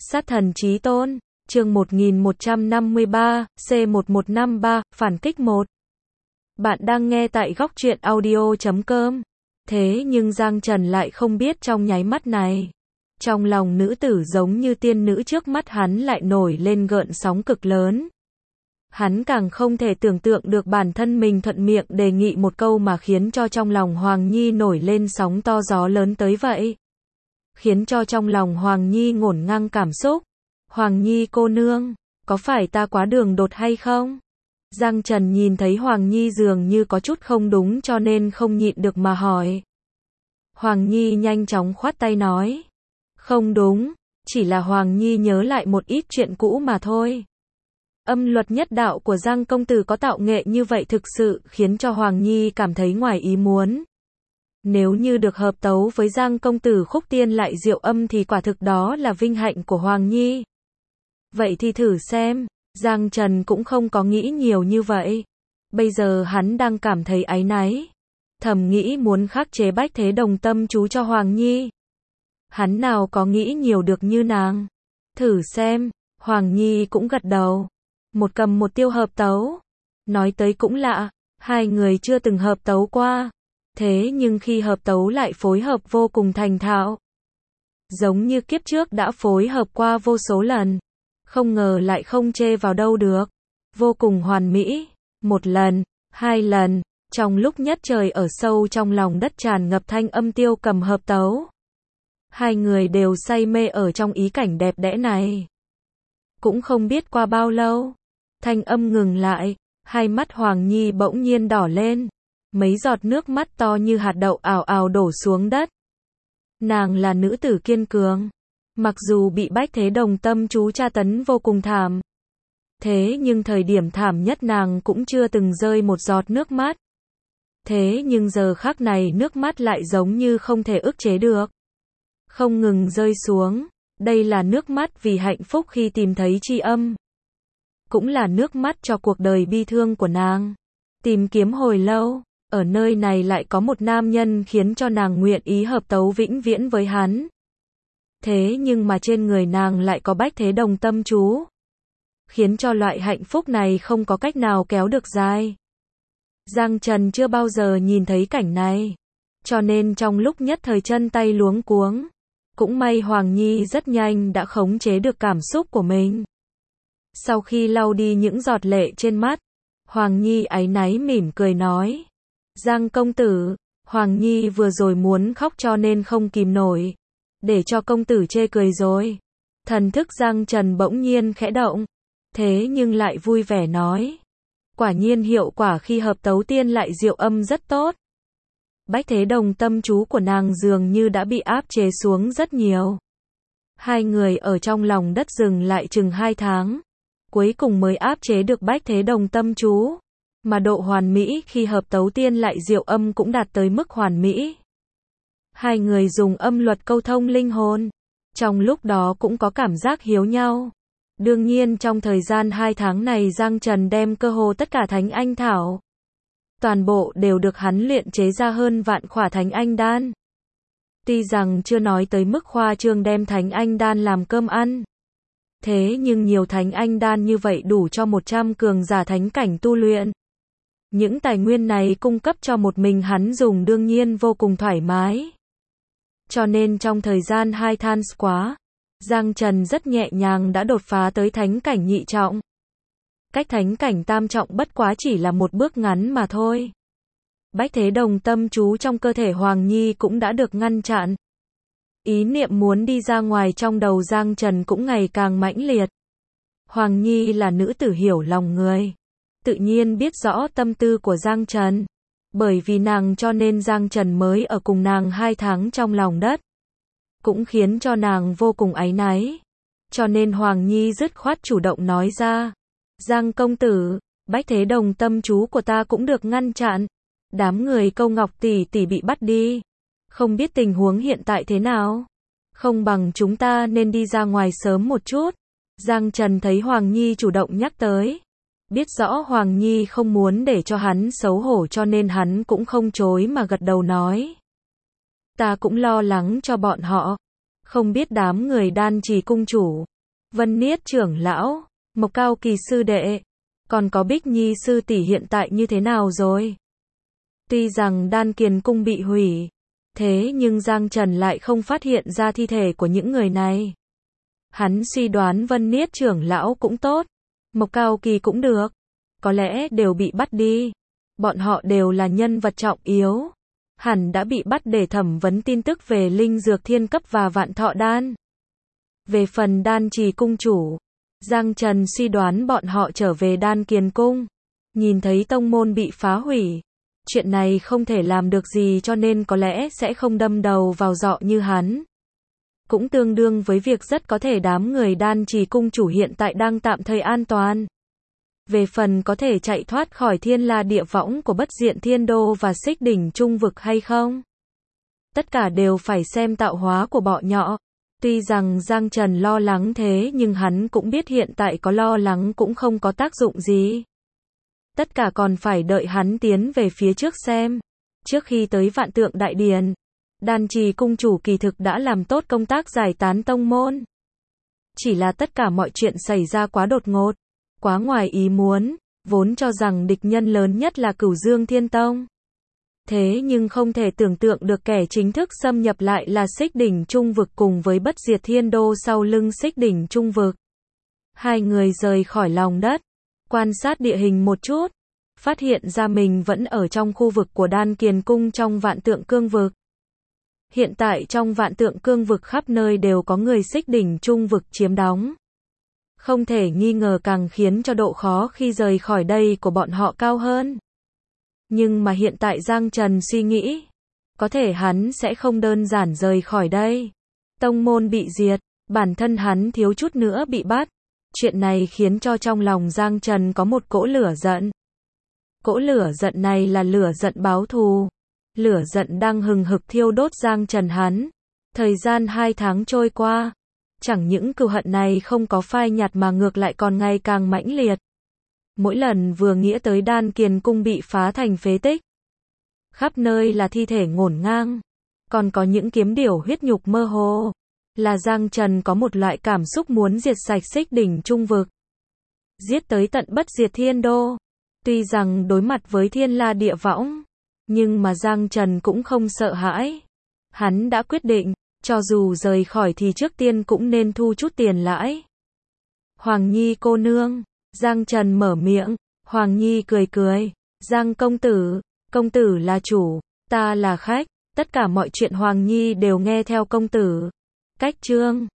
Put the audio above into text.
Sát thần chí tôn, chương 1153, C1153, phản kích 1. Bạn đang nghe tại góc truyện audio.com. Thế nhưng Giang Trần lại không biết trong nháy mắt này, trong lòng nữ tử giống như tiên nữ trước mắt hắn lại nổi lên gợn sóng cực lớn. Hắn càng không thể tưởng tượng được bản thân mình thuận miệng đề nghị một câu mà khiến cho trong lòng Hoàng Nhi nổi lên sóng to gió lớn tới vậy. Khiến cho trong lòng Hoàng Nhi ngổn ngang cảm xúc. Hoàng Nhi cô nương, có phải ta quá đường đột hay không? Giang Trần nhìn thấy Hoàng Nhi dường như có chút không đúng cho nên không nhịn được mà hỏi. Hoàng Nhi nhanh chóng khoát tay nói. Không đúng, chỉ là Hoàng Nhi nhớ lại một ít chuyện cũ mà thôi. Âm luật nhất đạo của Giang công tử có tạo nghệ như vậy thực sự khiến cho Hoàng Nhi cảm thấy ngoài ý muốn. Nếu như được hợp tấu với Giang công tử khúc tiên lại diệu âm thì quả thực đó là vinh hạnh của Hoàng Nhi. Vậy thì thử xem, Giang Trần cũng không có nghĩ nhiều như vậy. Bây giờ hắn đang cảm thấy áy náy. Thầm nghĩ muốn khắc chế Bách Thế Đồng tâm chú cho Hoàng Nhi. Hắn nào có nghĩ nhiều được như nàng. Thử xem, Hoàng Nhi cũng gật đầu. Một cầm một tiêu hợp tấu. Nói tới cũng lạ, hai người chưa từng hợp tấu qua. Thế nhưng khi hợp tấu lại phối hợp vô cùng thành thạo. Giống như kiếp trước đã phối hợp qua vô số lần. Không ngờ lại không chê vào đâu được. Vô cùng hoàn mỹ. Một lần, hai lần, trong lúc nhất trời ở sâu trong lòng đất tràn ngập thanh âm tiêu cầm hợp tấu. Hai người đều say mê ở trong ý cảnh đẹp đẽ này. Cũng không biết qua bao lâu. Thanh âm ngừng lại. Hai mắt Hoàng Nhi bỗng nhiên đỏ lên. Mấy giọt nước mắt to như hạt đậu ào ào đổ xuống đất. Nàng là nữ tử kiên cường. Mặc dù bị Bách Thế Đồng tâm chú tra tấn vô cùng thảm. Thế nhưng thời điểm thảm nhất nàng cũng chưa từng rơi một giọt nước mắt. Thế nhưng giờ khắc này nước mắt lại giống như không thể ức chế được. Không ngừng rơi xuống. Đây là nước mắt vì hạnh phúc khi tìm thấy tri âm. Cũng là nước mắt cho cuộc đời bi thương của nàng. Tìm kiếm hồi lâu. Ở nơi này lại có một nam nhân khiến cho nàng nguyện ý hợp tấu vĩnh viễn với hắn. Thế nhưng mà trên người nàng lại có Bách Thế Đồng tâm chú. Khiến cho loại hạnh phúc này không có cách nào kéo được dài. Giang Trần chưa bao giờ nhìn thấy cảnh này. Cho nên trong lúc nhất thời chân tay luống cuống. Cũng may Hoàng Nhi rất nhanh đã khống chế được cảm xúc của mình. Sau khi lau đi những giọt lệ trên mắt. Hoàng Nhi áy náy mỉm cười nói. Giang công tử, Hoàng Nhi vừa rồi muốn khóc cho nên không kìm nổi. Để cho công tử chê cười rồi. Thần thức Giang Trần bỗng nhiên khẽ động. Thế nhưng lại vui vẻ nói. Quả nhiên hiệu quả khi hợp tấu tiên lại diệu âm rất tốt. Bách Thế Đồng tâm chú của nàng dường như đã bị áp chế xuống rất nhiều. Hai người ở trong lòng đất dừng lại chừng 2 tháng. Cuối cùng mới áp chế được Bách Thế Đồng tâm chú. Mà độ hoàn mỹ khi hợp tấu tiên lại diệu âm cũng đạt tới mức hoàn mỹ. Hai người dùng âm luật câu thông linh hồn. Trong lúc đó cũng có cảm giác hiếu nhau. Đương nhiên trong thời gian 2 tháng này Giang Trần đem cơ hồ tất cả thánh anh thảo. Toàn bộ đều được hắn luyện chế ra hơn vạn khỏa thánh anh đan. Tuy rằng chưa nói tới mức khoa trương đem thánh anh đan làm cơm ăn. Thế nhưng nhiều thánh anh đan như vậy đủ cho 100 cường giả thánh cảnh tu luyện. Những tài nguyên này cung cấp cho một mình hắn dùng đương nhiên vô cùng thoải mái. Cho nên trong thời gian 2 tháng quá, Giang Trần rất nhẹ nhàng đã đột phá tới thánh cảnh nhị trọng. Cách thánh cảnh tam trọng bất quá chỉ là một bước ngắn mà thôi. Bách Thế Đồng tâm chú trong cơ thể Hoàng Nhi cũng đã được ngăn chặn. Ý niệm muốn đi ra ngoài trong đầu Giang Trần cũng ngày càng mãnh liệt. Hoàng Nhi là nữ tử hiểu lòng người. Tự nhiên biết rõ tâm tư của Giang Trần. Bởi vì nàng cho nên Giang Trần mới ở cùng nàng 2 tháng trong lòng đất. Cũng khiến cho nàng vô cùng áy náy. Cho nên Hoàng Nhi dứt khoát chủ động nói ra. Giang công tử, Bách Thế Đồng tâm chú của ta cũng được ngăn chặn. Đám người Câu Ngọc tỷ tỷ bị bắt đi. Không biết tình huống hiện tại thế nào. Không bằng chúng ta nên đi ra ngoài sớm một chút. Giang Trần thấy Hoàng Nhi chủ động nhắc tới. Biết rõ Hoàng Nhi không muốn để cho hắn xấu hổ cho nên hắn cũng không chối mà gật đầu nói. Ta cũng lo lắng cho bọn họ. Không biết đám người Đan Trì cung chủ, Vân Niết trưởng lão, Mộc Cao Kỳ sư đệ, còn có Bích Nhi sư tỷ hiện tại như thế nào rồi? Tuy rằng Đan Kiền cung bị hủy, thế nhưng Giang Trần lại không phát hiện ra thi thể của những người này. Hắn suy đoán Vân Niết trưởng lão cũng tốt, Mộc Cao Kỳ cũng được, có lẽ đều bị bắt đi. Bọn họ đều là nhân vật trọng yếu, hẳn đã bị bắt để thẩm vấn tin tức về linh dược thiên cấp và vạn thọ đan. Về phần Đan Trì cung chủ, Giang Trần suy đoán bọn họ trở về Đan Kiền cung, nhìn thấy tông môn bị phá hủy, chuyện này không thể làm được gì cho nên có lẽ sẽ không đâm đầu vào giọ như hắn. Cũng tương đương với việc rất có thể đám người Đan Trì cung chủ hiện tại đang tạm thời an toàn. Về phần có thể chạy thoát khỏi thiên la địa võng của bất diện thiên đô và xích đỉnh trung vực hay không? Tất cả đều phải xem tạo hóa của bọn nhỏ. Tuy rằng Giang Trần lo lắng thế nhưng hắn cũng biết hiện tại có lo lắng cũng không có tác dụng gì. Tất cả còn phải đợi hắn tiến về phía trước xem. Trước khi tới Vạn Tượng Đại Điền, Đan Trì cung chủ kỳ thực đã làm tốt công tác giải tán tông môn. Chỉ là tất cả mọi chuyện xảy ra quá đột ngột, quá ngoài ý muốn, vốn cho rằng địch nhân lớn nhất là Cửu Dương Thiên Tông. Thế nhưng không thể tưởng tượng được kẻ chính thức xâm nhập lại là xích đỉnh trung vực cùng với bất diệt thiên đô sau lưng xích đỉnh trung vực. Hai người rời khỏi lòng đất, quan sát địa hình một chút, phát hiện ra mình vẫn ở trong khu vực của Đan Kiền cung trong Vạn Tượng Cương vực. Hiện tại trong Vạn Tượng Cương vực khắp nơi đều có người xích đỉnh trung vực chiếm đóng. Không thể nghi ngờ càng khiến cho độ khó khi rời khỏi đây của bọn họ cao hơn. Nhưng mà hiện tại Giang Trần suy nghĩ, có thể hắn sẽ không đơn giản rời khỏi đây. Tông môn bị diệt, bản thân hắn thiếu chút nữa bị bắt. Chuyện này khiến cho trong lòng Giang Trần có một cỗ lửa giận. Cỗ lửa giận này là lửa giận báo thù. Lửa giận đang hừng hực thiêu đốt Giang Trần hắn. Thời gian 2 tháng trôi qua, chẳng những cừu hận này không có phai nhạt mà ngược lại còn ngày càng mãnh liệt. Mỗi lần vừa nghĩ tới Đan Kiền cung bị phá thành phế tích, khắp nơi là thi thể ngổn ngang, còn có những kiếm điểu huyết nhục mơ hồ, là Giang Trần có một loại cảm xúc muốn diệt sạch xích đỉnh trung vực, giết tới tận bất diệt thiên đô. Tuy rằng đối mặt với thiên la địa võng, nhưng mà Giang Trần cũng không sợ hãi. Hắn đã quyết định, cho dù rời khỏi thì trước tiên cũng nên thu chút tiền lãi. Hoàng Nhi cô nương, Giang Trần mở miệng, Hoàng Nhi cười cười, Giang công tử là chủ, ta là khách, tất cả mọi chuyện Hoàng Nhi đều nghe theo công tử. Cách chương